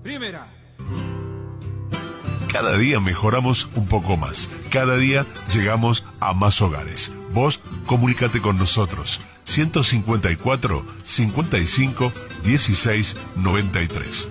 Primera. Cada día mejoramos un poco más. Cada día llegamos a más hogares. Vos comunícate con nosotros. 154 55 16 93.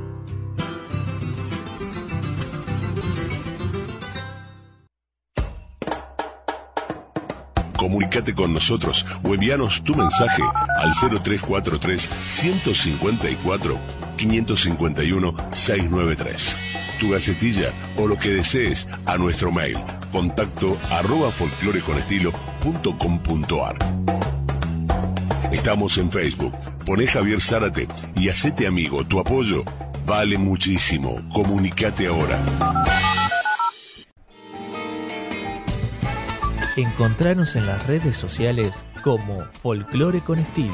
Comunícate con nosotros o envíanos tu mensaje al 0343 154 551 693. Tu gacetilla o lo que desees a nuestro mail contacto@folcloreconestilo.com.ar. Estamos en Facebook. Poné Javier Zárate y hacete amigo. Tu apoyo vale muchísimo. Comunicate ahora. Encontranos en las redes sociales como Folclore con Estilo.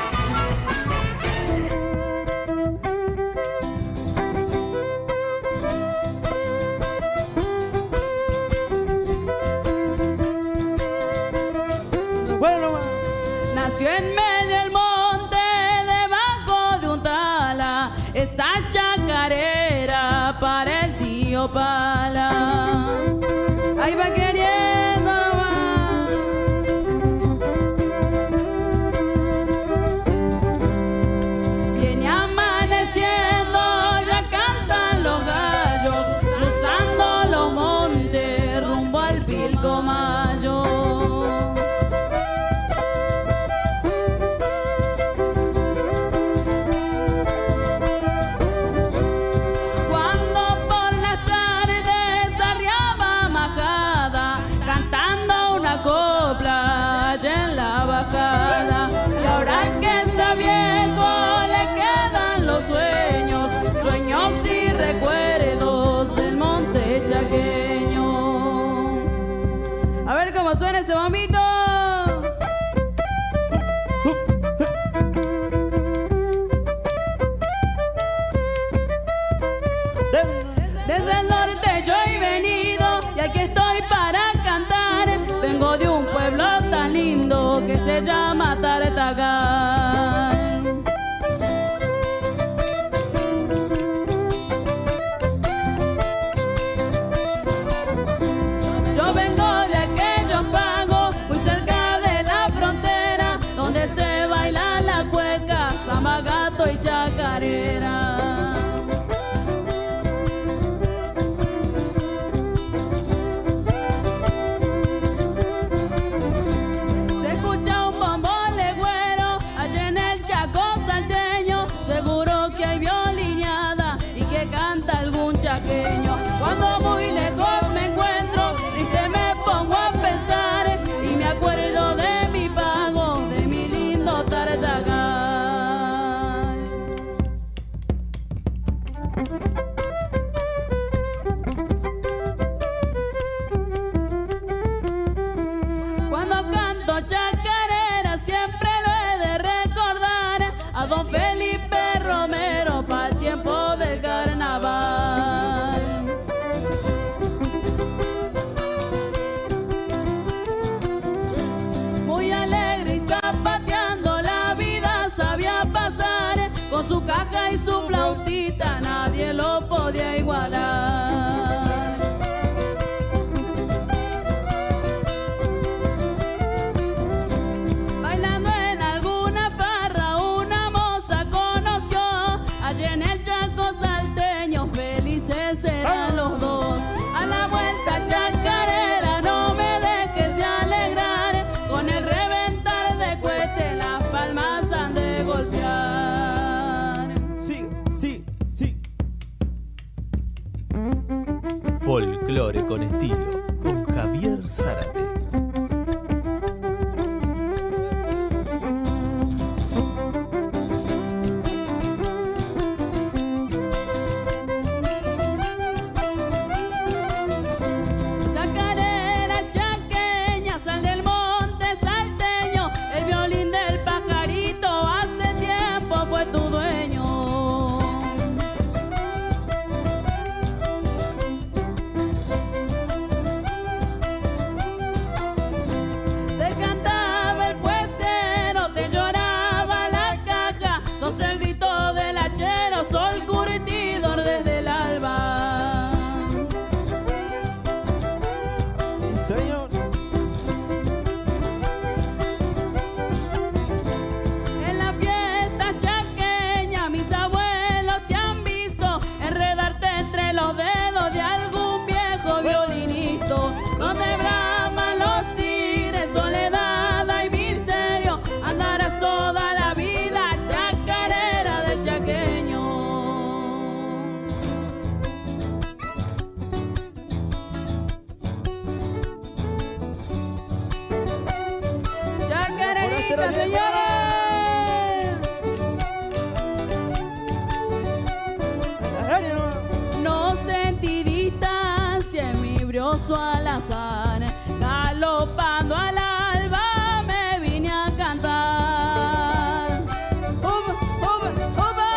Bueno, nació en medio del monte, debajo de un tala, esta chacarera para el tío Pala. Ahí va queriendo nomás. Viene amaneciendo, ya cantan los gallos, cruzando los montes rumbo al Pilcomayo. Y ahora que está viejo le quedan los sueños, sueños y recuerdos del monte chaqueño. A ver cómo suena ese bombito. Desde el norte yo he venido y aquí estoy para cantar. Vengo de un pueblo tan lindo que se llama Tartagal. Yo vengo de aquellos pagos muy cerca de la frontera, donde se baila la cueca, samba, gato y chacarera. Cuando muy lejos me encuentro, triste me pongo a pensar y me acuerdo de mi pago, de mi lindo Tartagal. Cuando canto chacarera siempre lo he de recordar a don Felipe Romero para el tiempo del carnaval. Con su caja y su flautita nadie lo podía igualar. Bailando en alguna farra una moza conoció, allí en el Chaco salteño felices eran los dos. A la vuelta chacarera no me dejes de alegrar, con el reventar de cohete las palmas han de golpear. Folclore con Estilo, con Javier Zárate. Chacarera chaqueña, sal del monte salteño, el violín del pajarito hace tiempo fue tu dueño. pasó al azar, galopando al alba me vine a cantar. ¡Uba, uba, uba!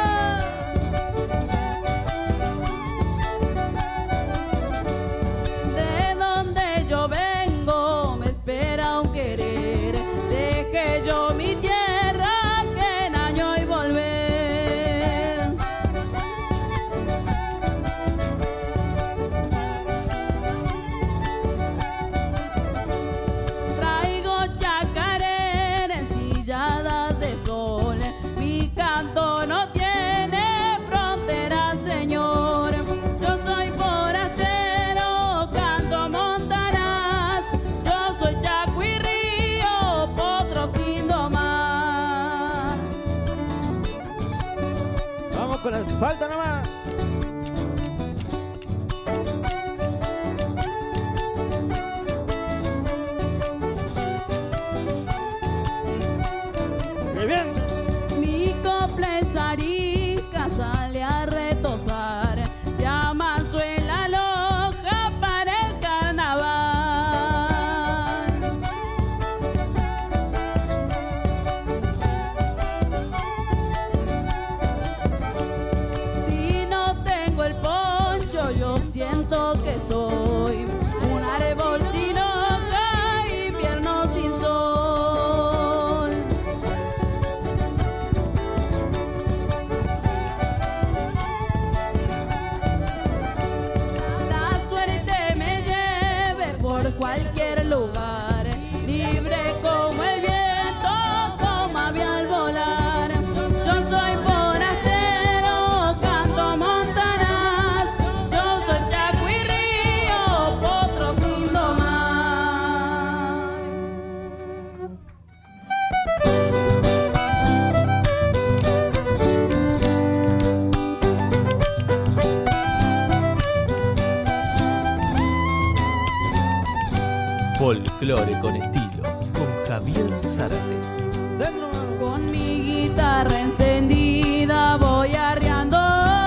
De donde yo vengo me espera un querer, dejé yo mi tierra que en año y volver. Traigo chacarera ensilladas de sol, mi canto no tiene frontera, Señor. Yo soy forastero, canto montañas, yo soy chaco y río, potro sin domar. Vamos con la falta nomás. Muy bien. Mi copla es arisca, sale a retosar, se amasó en la loja para el carnaval. Si no tengo el poncho, yo siento que soy un árbol sin hoja, invierno sin sol. La suerte me lleve por cualquier lugar, libre como el viento, como ave al volar. Yo soy forastero, canto montañas, yo soy chaco y río, potro sin domar. Folclore con estilo, con Javier Zárate. Dentro. Con mi guitarra encendida voy arriando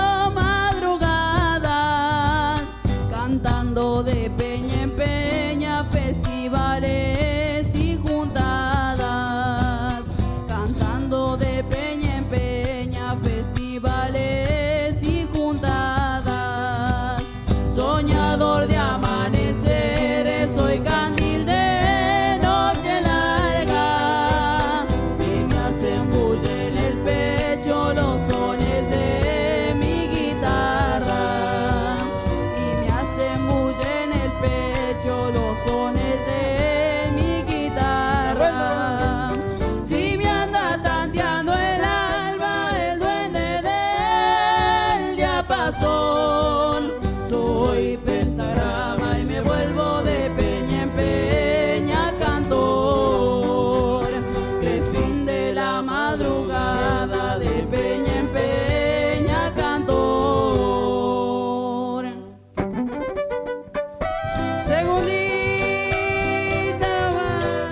madrugadas, cantando de peña en peña, festivales y juntadas, cantando de peña en peña, festivales y juntadas. Soñador de amaneceres, soy candil de noche larga, y me hacen bulla en el pecho los sones de mi guitarra, y me hacen bulla en el pecho los sones de mi guitarra. Si me anda tanteando el alba, el duende del diapasón, soy pentagrama y me vuelvo de peña en peña cantor. Es fin de la madrugada, de peña en peña cantor. Segundita más.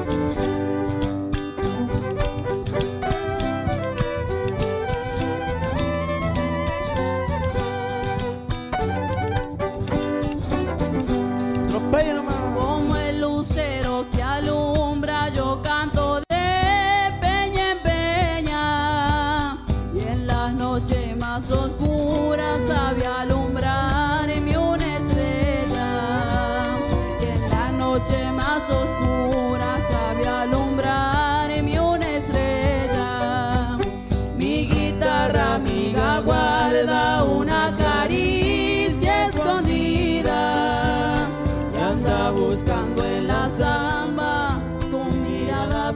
Atropella nomás. Como el lucero que alumbra, yo canto de peña en peña, y en las noches más oscuras sabe alumbrarme una estrella, y en la noche más oscura sabe alumbrarme una estrella. Mi guitarra amiga guarda una caricia escondida, y anda buscando en la samba tu mirada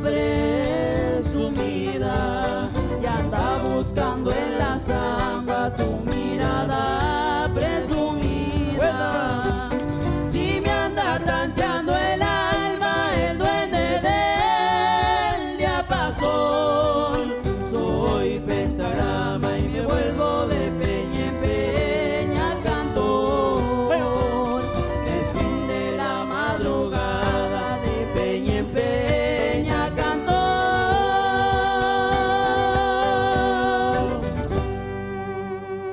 presumida, y anda buscando en la samba tu mirada presumida. Si me anda tanteando el alma, el duende del diapasón, soy pentagrama y me vuelvo de peña en peña cantor. Es fin de la madrugada, de peña en peña cantor.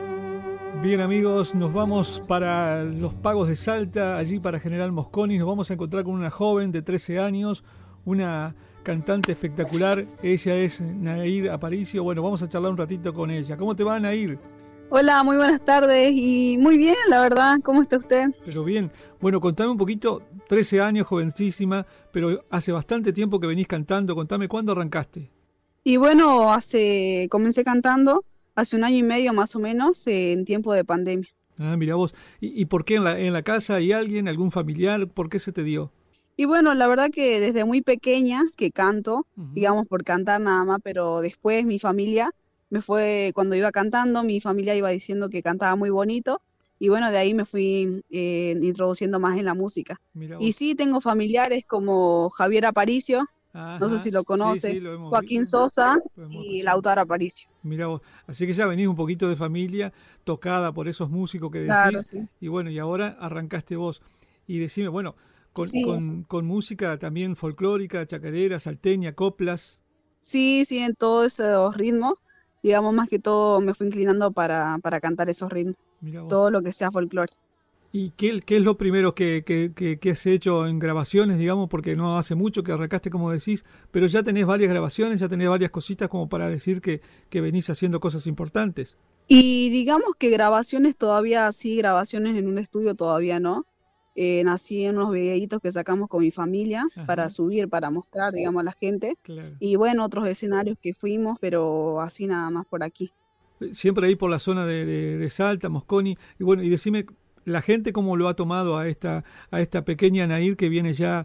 Bien amigos, nos vamos para los Pagos de Salta, allí para General Mosconi. Nos vamos a encontrar con una joven de 13 años, una cantante espectacular. Ella es Nair Aparicio. Bueno, vamos a charlar un ratito con ella. ¿Cómo te va, Nair? Hola, muy buenas tardes y muy bien, la verdad. ¿Cómo está usted? Pero bien. Bueno, contame un poquito, 13 años, jovencísima, pero hace bastante tiempo que venís cantando. Contame, ¿cuándo arrancaste? Y bueno, comencé cantando hace 1 año y medio más o menos, en tiempo de pandemia. Ah, mira vos. ¿Y por qué en la casa hay alguien, algún familiar? ¿Por qué se te dio? Y bueno, la verdad que desde muy pequeña que canto, Uh-huh. digamos por cantar nada más, pero después mi familia cuando iba cantando, mi familia iba diciendo que cantaba muy bonito y bueno, de ahí me fui introduciendo más en la música. Mira Y vos. sí, tengo familiares como Javier Aparicio, no sé Ajá. si lo conoce, Sí, sí, lo hemos Joaquín visto, Sosa lo hemos y escuchado. Lautaro Aparicio. Mira vos. Así que ya venís un poquito de familia tocada por esos músicos que Claro, decís. sí. Y bueno, y ahora arrancaste vos. Y decime, bueno, Sí, sí. con música también folclórica, chacarera, salteña, coplas. Sí, sí, en todos esos ritmos, digamos más que todo me fui inclinando para cantar esos ritmos, Mira vos. todo lo que sea folclore. ¿Y qué es lo primero que has hecho en grabaciones, digamos? Porque no hace mucho que arrancaste, como decís, pero ya tenés varias grabaciones, ya tenés varias cositas como para decir que venís haciendo cosas importantes. Y digamos que grabaciones todavía sí, grabaciones en un estudio todavía no. Nací en unos videitos que sacamos con mi familia para Ajá, subir, para mostrar, digamos, a la gente. claro. Y bueno, otros escenarios que fuimos, pero así nada más por aquí. Siempre ahí por la zona de Salta, Mosconi. Y bueno, y decime, la gente cómo lo ha tomado a esta pequeña Nair que viene ya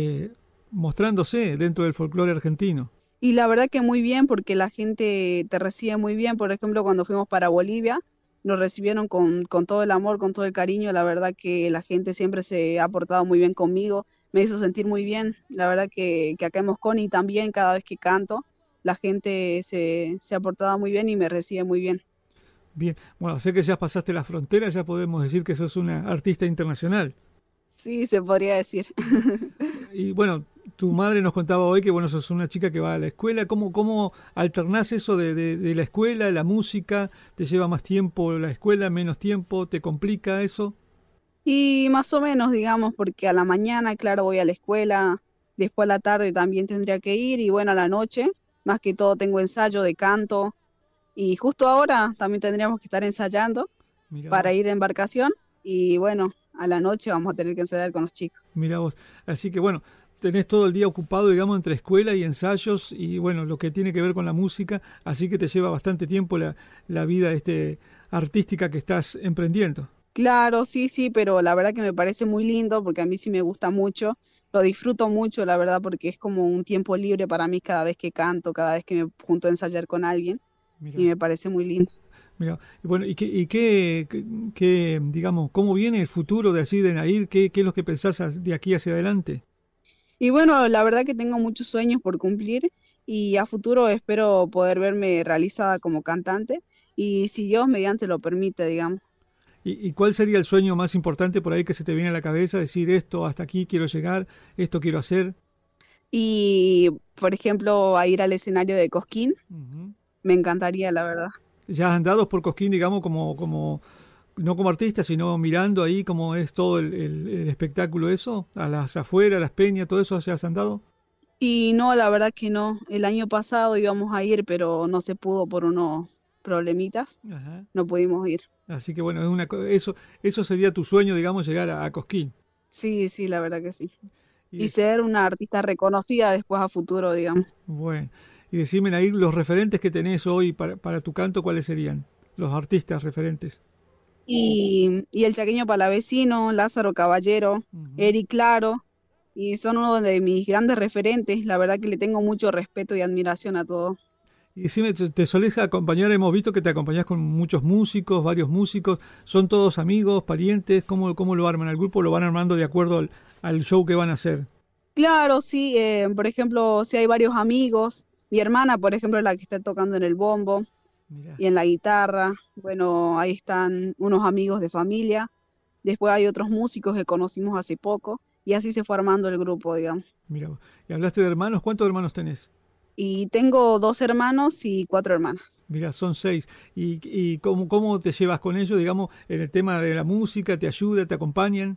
mostrándose dentro del folclore argentino. Y la verdad que muy bien, porque la gente te recibe muy bien. Por ejemplo, cuando fuimos para Bolivia, nos recibieron con todo el amor, con todo el cariño. La verdad que la gente siempre se ha portado muy bien conmigo, me hizo sentir muy bien. La verdad que acá en Mosconi también, cada vez que canto, la gente se ha portado muy bien y me recibe muy bien. Bien, bueno, sé que ya pasaste la frontera, ya podemos decir que sos una artista internacional. Sí, se podría decir. Y bueno, tu madre nos contaba hoy que bueno, sos una chica que va a la escuela. ¿Cómo alternás eso de la escuela, la música? ¿Te lleva más tiempo la escuela, menos tiempo? ¿Te complica eso? Y más o menos, digamos, porque a la mañana, claro, voy a la escuela, después a la tarde también tendría que ir y bueno, a la noche, más que todo tengo ensayo de canto y justo ahora también tendríamos que estar ensayando Mira para vos, ir a embarcación y bueno, a la noche vamos a tener que ensayar con los chicos. mira vos. Así que bueno, tenés todo el día ocupado, digamos, entre escuela y ensayos y bueno, lo que tiene que ver con la música, así que te lleva bastante tiempo la vida artística que estás emprendiendo. Claro, sí, sí, pero la verdad que me parece muy lindo porque a mí sí me gusta mucho, lo disfruto mucho, la verdad, porque es como un tiempo libre para mí cada vez que canto, cada vez que me junto a ensayar con alguien y Mira. me parece muy lindo. Mira, y bueno, digamos, cómo viene el futuro de así de Nair? ¿Qué es lo que pensás de aquí hacia adelante? Y bueno, la verdad que tengo muchos sueños por cumplir y a futuro espero poder verme realizada como cantante y si Dios mediante lo permite, digamos. ¿Y cuál sería el sueño más importante por ahí que se te viene a la cabeza? Decir esto, hasta aquí quiero llegar, esto quiero hacer. Y, por ejemplo, a ir al escenario de Cosquín, Ujú. me encantaría, la verdad. Ya has andado por Cosquín, digamos, no como artista, sino mirando ahí cómo es todo el espectáculo eso, a las afueras, a las peñas, todo eso, ¿ya has andado? Y no, la verdad que no. El año pasado íbamos a ir, pero no se pudo por unos problemitas, Ajá. no pudimos ir. Así que bueno, eso sería tu sueño, digamos, llegar a Cosquín. Sí, sí, la verdad que sí. Y Y dec- ser una artista reconocida después a futuro, digamos. bueno, y decime ahí los referentes que tenés hoy para tu canto, ¿cuáles serían? Los artistas referentes. Y el chaqueño palavecino, Lázaro Caballero, Ujú. Eric Claro, y son uno de mis grandes referentes. La verdad que le tengo mucho respeto y admiración a todos. Y decime, ¿te solés acompañar? Hemos visto que te acompañás con muchos músicos, varios músicos. ¿Son todos amigos, parientes? ¿Cómo lo arman? ¿El grupo lo van armando de acuerdo al show que van a hacer? Claro, sí, por ejemplo, si hay varios amigos, mi hermana, por ejemplo, es la que está tocando en el bombo Mirá, y en la guitarra, bueno, ahí están unos amigos de familia, después hay otros músicos que conocimos hace poco y así se fue armando el grupo, digamos. mirá vos. Y hablaste de hermanos, ¿cuántos hermanos tenés? Y tengo 2 hermanos y 4 hermanas. Mira, son 6. ¿Y cómo te llevas con ellos, digamos, en el tema de la música? ¿Te ayuda, te acompañan?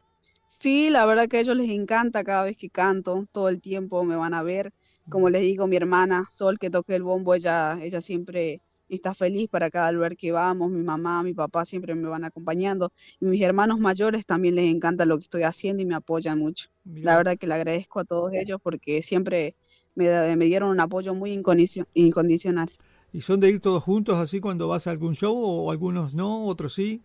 Sí, la verdad que a ellos les encanta cada vez que canto, todo el tiempo me van a ver. Como les digo, mi hermana Sol, que toque el bombo, ella siempre está feliz para cada lugar que vamos. Mi mamá, mi papá siempre me van acompañando. Y mis hermanos mayores también les encanta lo que estoy haciendo y me apoyan mucho. La Mira, verdad que le agradezco a todos ellos porque siempre me dieron un apoyo muy incondicional. ¿y son de ir todos juntos así cuando vas a algún show o algunos no, otros sí?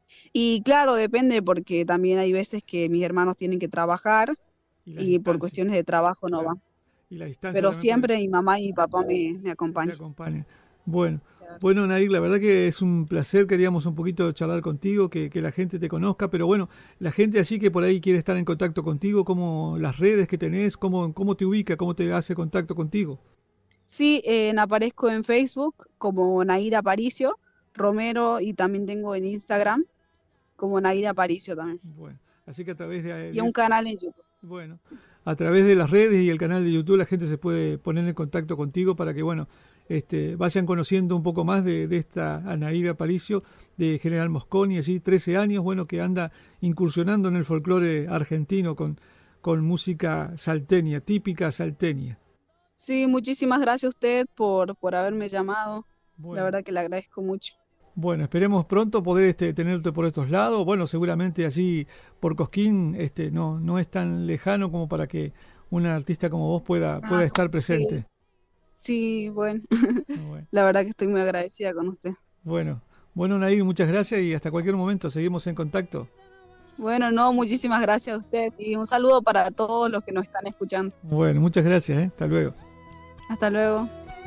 Y claro, depende porque también hay veces que mis hermanos tienen que trabajar Y la y por distancia, cuestiones de trabajo no claro. van. Y la distancia Pero también por el siempre mi mamá y mi papá me te acompañan. acompaña. Bueno, bueno, Nair, la verdad que es un placer, queríamos un poquito charlar contigo, que la gente te conozca, pero bueno, la gente así que por ahí quiere estar en contacto contigo, como las redes que tenés, cómo te ubica, cómo te hace contacto contigo. Sí, aparezco en Facebook como Naira Aparicio Romero y también tengo en Instagram como Naira Aparicio también. Bueno, así que a través Y un canal en YouTube. bueno, a través de las redes y el canal de YouTube la gente se puede poner en contacto contigo para que, bueno, vayan conociendo un poco más de esta Anaíra Aparicio de General Mosconi, así 13 años, bueno, que anda incursionando en el folclore argentino con música salteña, típica salteña. Sí, muchísimas gracias a usted por haberme llamado. La Bueno, verdad que le agradezco mucho. bueno, esperemos pronto poder tenerte por estos lados. Bueno, seguramente allí por Cosquín no es tan lejano como para que una artista como vos pueda Ah, estar sí, presente. sí, bueno, Bueno. la verdad que estoy muy agradecida con usted. Bueno, bueno, Nair, muchas gracias y hasta cualquier momento seguimos en contacto. Bueno, no, muchísimas gracias a usted y un saludo para todos los que nos están escuchando. Bueno, muchas gracias, ¿eh? Hasta luego. Hasta luego.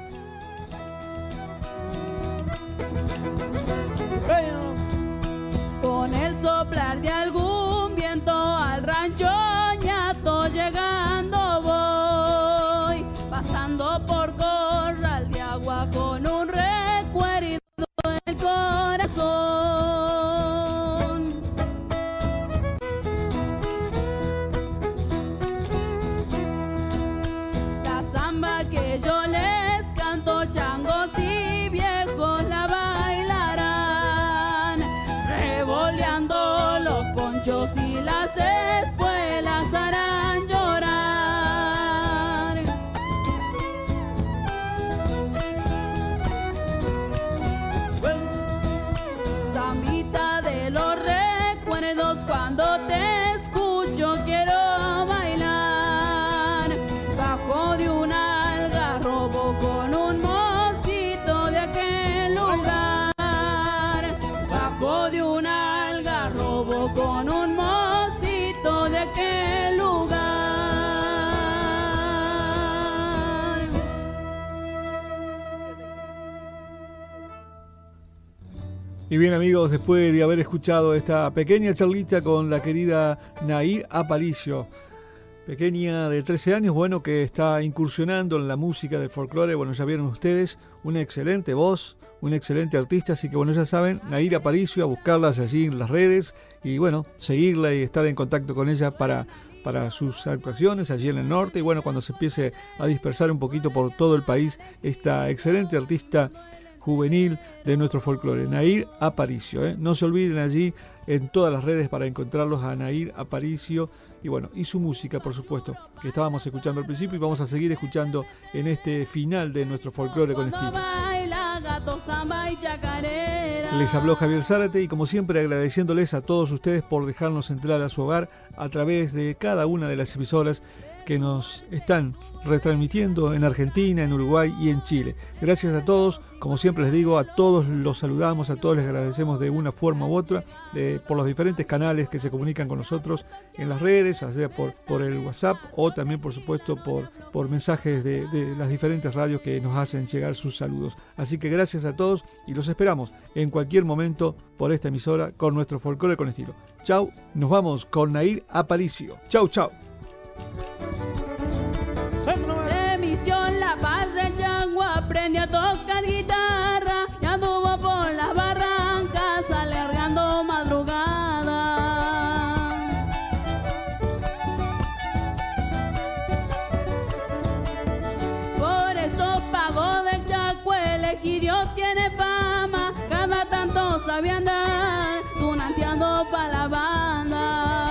Bueno, Con el soplar de algún viento al rancho ñato llegando voy, pasando por corral de agua con un recuerdo en el corazón. La samba que yo les canto, changos y viejos la bailarán, revoleando los ponchos y las espuelas harán llorar. bueno, Zambita de los recuerdos, cuando te escucho quiero bailar bajo de un algarrobo con un mocito de aquel lugar, bajo de un algarrobo con un mocito de aquel lugar. Y bien amigos, después de haber escuchado esta pequeña charlita con la querida Nair Aparicio, pequeña de 13 años, bueno, que está incursionando en la música del folclore, bueno, ya vieron ustedes, una excelente voz, un excelente artista, así que bueno, ya saben, Nair Aparicio, a buscarlas allí en las redes y bueno, seguirla y estar en contacto con ella para sus actuaciones allí en el norte y bueno, cuando se empiece a dispersar un poquito por todo el país esta excelente artista juvenil de nuestro folclore, Nair Aparicio, ¿eh? No se olviden allí en todas las redes para encontrarlos a Nair Aparicio y bueno, y su música, por supuesto, que estábamos escuchando al principio y vamos a seguir escuchando en este final de nuestro folclore con Cuando estilo. baila gato, samba y chacarera. Les habló Javier Zárate y como siempre agradeciéndoles a todos ustedes por dejarnos entrar a su hogar a través de cada una de las emisoras que nos están retransmitiendo en Argentina, en Uruguay y en Chile. Gracias a todos, como siempre les digo, a todos los saludamos, a todos les agradecemos de una forma u otra por los diferentes canales que se comunican con nosotros en las redes, ya sea por el WhatsApp o también por supuesto por mensajes de las diferentes radios que nos hacen llegar sus saludos. Así que gracias a todos y los esperamos en cualquier momento por esta emisora con nuestro folclore con estilo. Chau, nos vamos con Nair Aparicio. Chau, chau. bueno nomás. Emisión La Paz del Chango aprende a tocar guitarra y anduvo por las barrancas alargando madrugada. Por sabía andar, tunanteando pa' la banda.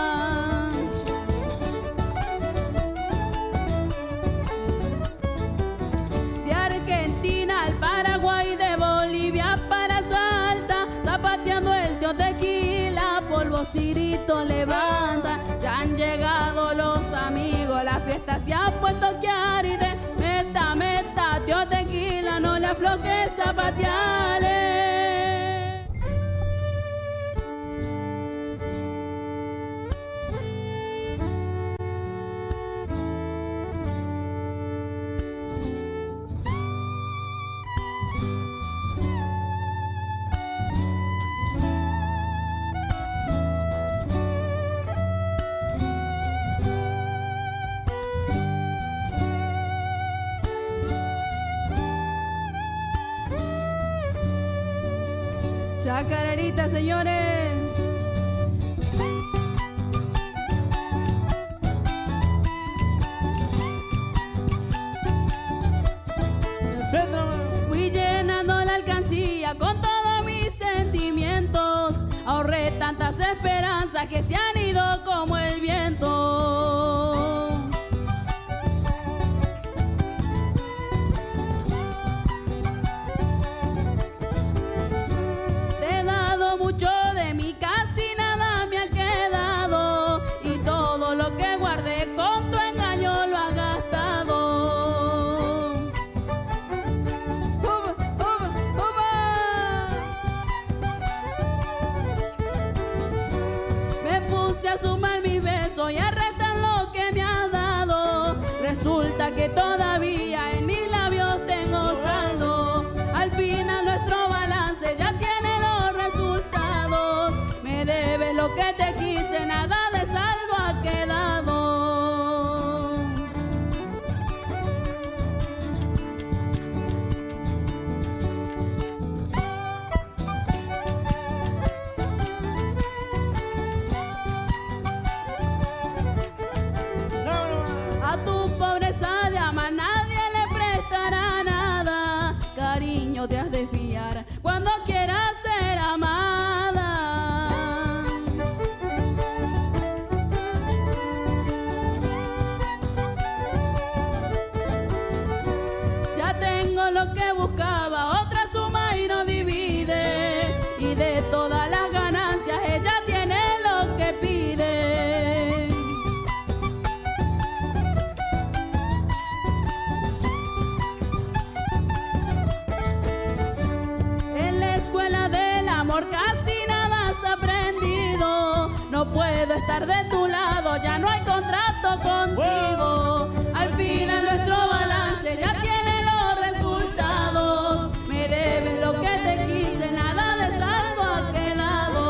De Argentina al Paraguay, de Bolivia para Salta, zapateando el tío Tequila, polvo cirito levanta. Ya han llegado los amigos, la fiesta se ha puesto a quedar y de meta, meta, tío Tequila, no le aflojes zapateale. Chacarerita, señores. Fui llenando la alcancía con todos mis sentimientos. Ahorré tantas esperanzas que se han ido como el viento. Mucho de mí, casi nada me ha quedado, y todo lo que guardé con tu engaño lo ha gastado. ¡Uba, uba, uba! Me puse a sumar mis besos y a restar lo que me ha dado. Resulta que todavía en mis labios tengo saldo. Al final nuestro balance ya tiene los resultados. Me debes lo que te quise, nada de saldo ha quedado. A tu pobreza de amar nadie le prestará nada. Cariño, te has de fiar cuando quieras ser amada. Ya tengo lo que buscaba, otra suma y no divide, y de todas las ganancias ella tiene lo que pide. En la escuela del amor casi nada has aprendido. No puedo estar de tu lado, ya no hay contrato contigo. Al final nuestro balance ya tiene los resultados. Me debes lo que te quise, nada de saldo ha quedado.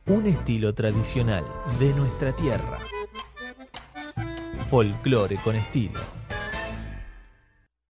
Un estilo tradicional de nuestra tierra. Folclore con estilo.